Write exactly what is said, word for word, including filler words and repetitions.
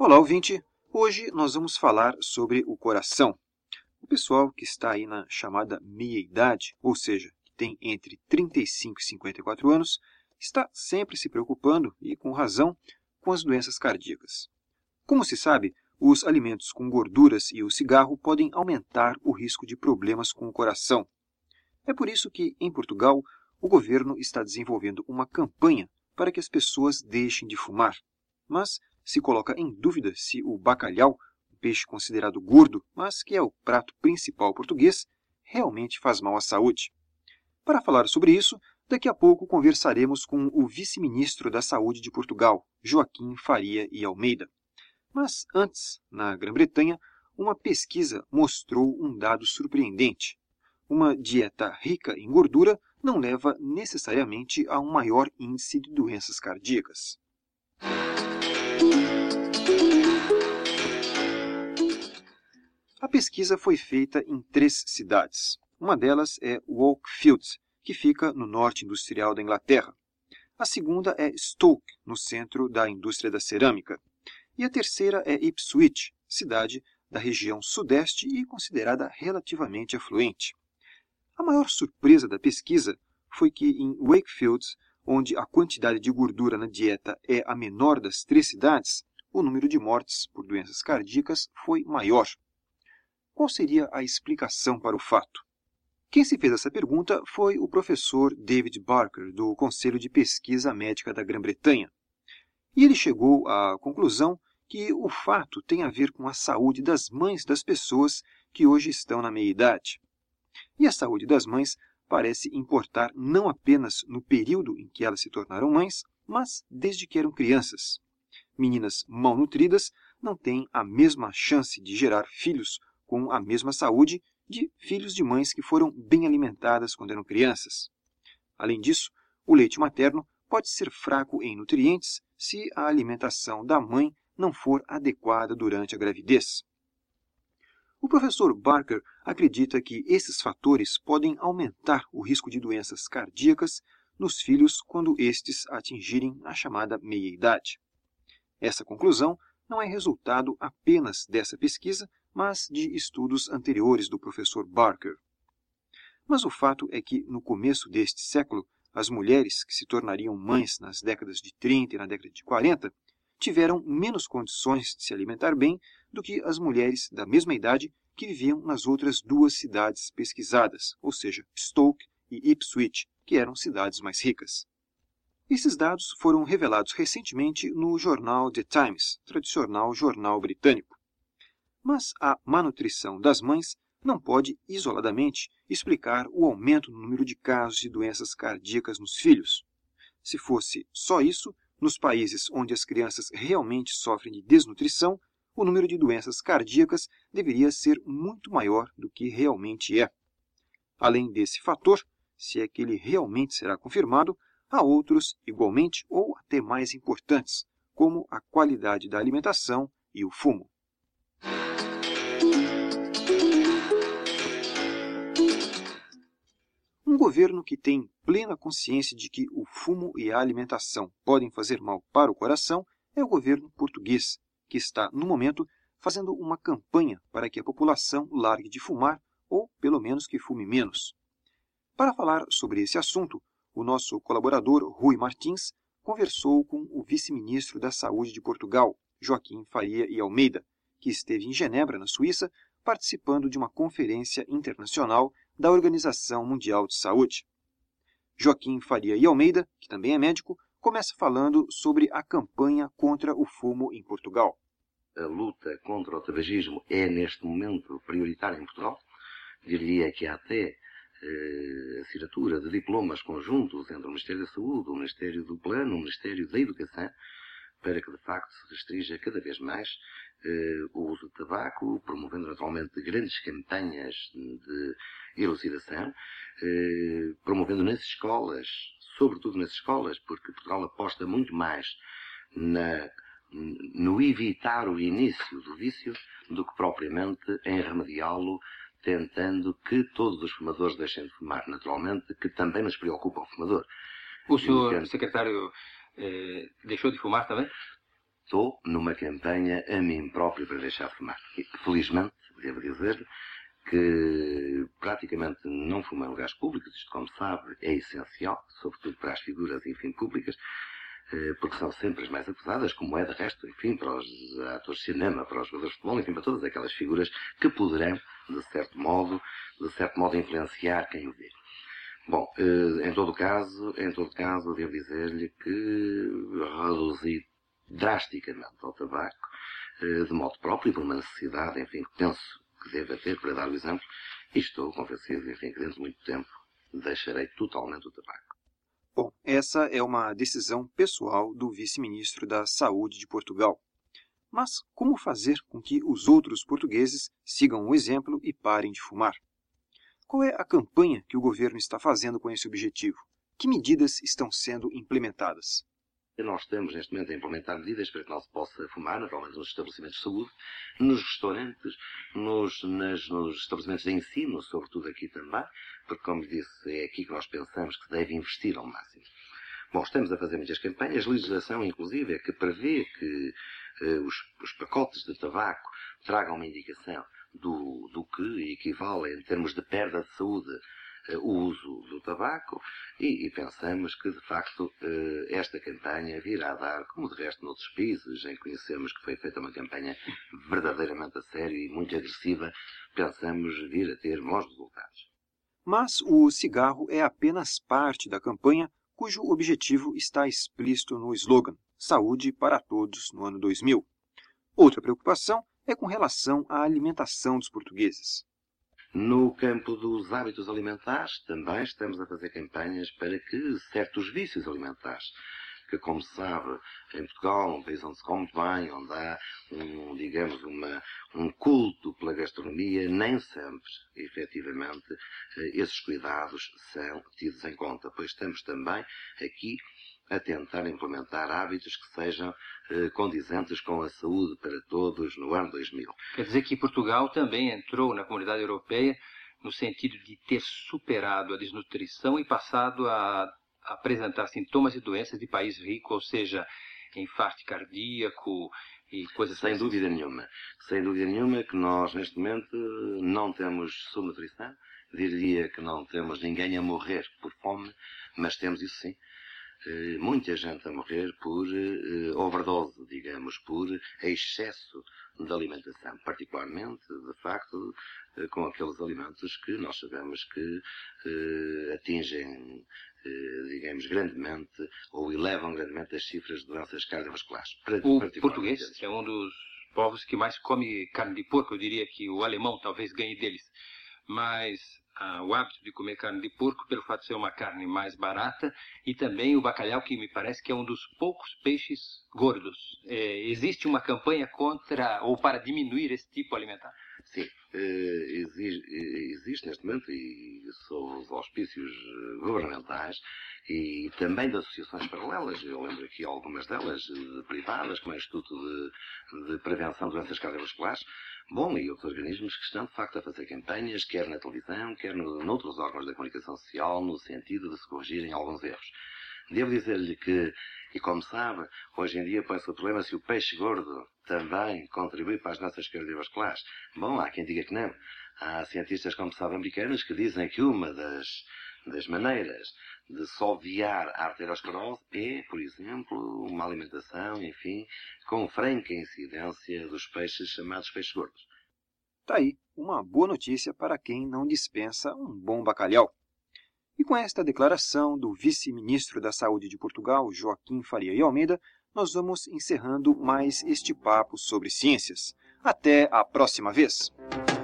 Olá, ouvinte! Hoje nós vamos falar sobre o coração. O pessoal que está aí na chamada meia-idade, ou seja, que tem entre trinta e cinco e cinquenta e quatro anos, está sempre se preocupando, e com razão, com as doenças cardíacas. Como se sabe, os alimentos com gorduras e o cigarro podem aumentar o risco de problemas com o coração. É por isso que, em Portugal, o governo está desenvolvendo uma campanha para que as pessoas deixem de fumar. Mas se coloca em dúvida se o bacalhau, um peixe considerado gordo, mas que é o prato principal português, realmente faz mal à saúde. Para falar sobre isso, daqui a pouco conversaremos com o vice-ministro da Saúde de Portugal, Joaquim Faria e Almeida. Mas antes, na Grã-Bretanha, uma pesquisa mostrou um dado surpreendente. Uma dieta rica em gordura não leva necessariamente a um maior índice de doenças cardíacas. A pesquisa foi feita em três cidades. Uma delas é Wakefield, que fica no norte industrial da Inglaterra. A segunda é Stoke, no centro da indústria da cerâmica. E a terceira é Ipswich, cidade da região sudeste e considerada relativamente afluente. A maior surpresa da pesquisa foi que em Wakefield, onde a quantidade de gordura na dieta é a menor das três cidades, o número de mortes por doenças cardíacas foi maior. Qual seria a explicação para o fato? Quem se fez essa pergunta foi o professor David Barker, do Conselho de Pesquisa Médica da Grã-Bretanha. E ele chegou à conclusão que o fato tem a ver com a saúde das mães das pessoas que hoje estão na meia-idade. E a saúde das mães parece importar não apenas no período em que elas se tornaram mães, mas desde que eram crianças. Meninas mal nutridas não têm a mesma chance de gerar filhos com a mesma saúde de filhos de mães que foram bem alimentadas quando eram crianças. Além disso, o leite materno pode ser fraco em nutrientes se a alimentação da mãe não for adequada durante a gravidez. O professor Barker acredita que esses fatores podem aumentar o risco de doenças cardíacas nos filhos quando estes atingirem a chamada meia-idade. Essa conclusão não é resultado apenas dessa pesquisa, mas de estudos anteriores do professor Barker. Mas o fato é que, no começo deste século, as mulheres que se tornariam mães nas décadas de trinta e na década de quarenta tiveram menos condições de se alimentar bem do que as mulheres da mesma idade que viviam nas outras duas cidades pesquisadas, ou seja, Stoke e Ipswich, que eram cidades mais ricas. Esses dados foram revelados recentemente no jornal The Times, tradicional jornal britânico. Mas a má nutrição das mães não pode, isoladamente, explicar o aumento no número de casos de doenças cardíacas nos filhos. Se fosse só isso, nos países onde as crianças realmente sofrem de desnutrição, o número de doenças cardíacas deveria ser muito maior do que realmente é. Além desse fator, se é que ele realmente será confirmado, há outros igualmente ou até mais importantes, como a qualidade da alimentação e o fumo. Um governo que tem plena consciência de que o fumo e a alimentação podem fazer mal para o coração é o governo português, que está, no momento, fazendo uma campanha para que a população largue de fumar ou, pelo menos, que fume menos. Para falar sobre esse assunto, o nosso colaborador Rui Martins conversou com o vice-ministro da Saúde de Portugal, Joaquim Faria e Almeida, que esteve em Genebra, na Suíça, participando de uma conferência internacional da Organização Mundial de Saúde. Joaquim Faria e Almeida, que também é médico, começa falando sobre a campanha contra o fumo em Portugal. A luta contra o tabagismo é, neste momento, prioritária em Portugal. Diria que há até eh, assinatura de diplomas conjuntos entre o Ministério da Saúde, o Ministério do Plano, o Ministério da Educação, para que, de facto, se restrinja cada vez mais eh, o uso de tabaco, promovendo, naturalmente, grandes campanhas de elucidação, eh, promovendo nas escolas, sobretudo nas escolas, porque Portugal aposta muito mais na, no evitar o início do vício do que propriamente em remediá-lo, tentando que todos os fumadores deixem de fumar. Naturalmente, que também nos preocupa o fumador. O senhor, secretário, eh, deixou de fumar também? estou numa campanha a mim próprio para deixar de fumar. E, felizmente, devo dizer que praticamente não fumo em lugares públicos, isto, como sabe, é essencial, sobretudo para as figuras, enfim, públicas, porque são sempre as mais acusadas, como é de resto, enfim, para os atores de cinema, para os jogadores de futebol, enfim, para todas aquelas figuras que poderão, de certo modo, de certo modo, influenciar quem o vê. Bom, em todo caso, em todo caso, devo dizer-lhe que reduzi drasticamente ao tabaco, de modo próprio, por uma necessidade, enfim, que penso que deva ter, para dar o exemplo, e estou convencido, enfim, que dentro de muito tempo deixarei totalmente o tabaco. Bom, essa é uma decisão pessoal do vice-ministro da Saúde de Portugal. Mas como fazer com que os outros portugueses sigam o exemplo e parem de fumar? Qual é a campanha que o governo está fazendo com esse objetivo? Que medidas estão sendo implementadas? Nós estamos, neste momento, a implementar medidas para que não se possa fumar, naturalmente, nos estabelecimentos de saúde, nos restaurantes, nos, nas, nos estabelecimentos de ensino, sobretudo aqui também, porque, como disse, é aqui que nós pensamos que se deve investir ao máximo. Bom, estamos a fazer muitas campanhas, legislação, inclusive, é que prevê que eh, os, os pacotes de tabaco tragam uma indicação do, do que equivale, em termos de perda de saúde, o uso do tabaco e, e pensamos que, de facto, esta campanha virá dar, como de resto noutros países, em que conhecemos que foi feita uma campanha verdadeiramente a sério e muito agressiva, pensamos vir a ter bons resultados. Mas o cigarro é apenas parte da campanha cujo objetivo está explícito no slogan Saúde para Todos no ano dois mil. Outra preocupação é com relação à alimentação dos portugueses. No campo dos hábitos alimentares, também estamos a fazer campanhas para que certos vícios alimentares, que, como se sabe, em Portugal, um país onde se come bem, onde há, um, digamos, uma, um culto pela gastronomia, nem sempre, efetivamente, esses cuidados são tidos em conta, pois estamos também aqui a tentar implementar hábitos que sejam eh, condizentes com a saúde para todos no ano dois mil. Quer dizer que Portugal também entrou na Comunidade Europeia no sentido de ter superado a desnutrição e passado a apresentar sintomas de doenças de país rico, ou seja, infarto cardíaco e coisas assim. Sem dúvida nenhuma. Sem dúvida nenhuma que nós, neste momento, não temos subnutrição. Diria que não temos ninguém a morrer por fome, mas temos isso sim. Muita gente a morrer por uh, overdose, digamos, por excesso de alimentação, particularmente, de facto, uh, com aqueles alimentos que nós sabemos que uh, atingem, uh, digamos, grandemente, ou elevam grandemente as cifras de doenças cardiovasculares. O português é um dos povos que mais come carne de porco, eu diria que o alemão talvez ganhe deles, mas Ah, o hábito de comer carne de porco pelo fato de ser uma carne mais barata e também o bacalhau, que me parece que é um dos poucos peixes gordos. É, existe uma campanha contra ou para diminuir esse tipo alimentar? Sim, existe, existe neste momento e sob os auspícios governamentais e também de associações paralelas. Eu lembro aqui algumas delas privadas, como é o Instituto de, de Prevenção de Doenças Cardiovasculares, bom, e outros organismos que estão, de facto, a fazer campanhas, quer na televisão, quer no, noutros órgãos da comunicação social, no sentido de se corrigirem alguns erros. Devo dizer-lhe que, e como sabe, hoje em dia põe-se o problema se o peixe gordo também contribui para as doenças cardiovasculares. Bom, há quem diga que não. Há cientistas, como sabe, americanos, que dizem que uma das, das maneiras de se obviar a arteriosclerose é, por exemplo, uma alimentação, enfim, com franca incidência dos peixes chamados peixes gordos. Tá aí, uma boa notícia para quem não dispensa um bom bacalhau. E com esta declaração do vice-ministro da Saúde de Portugal, Joaquim Faria e Almeida, nós vamos encerrando mais este papo sobre ciências. Até a próxima vez!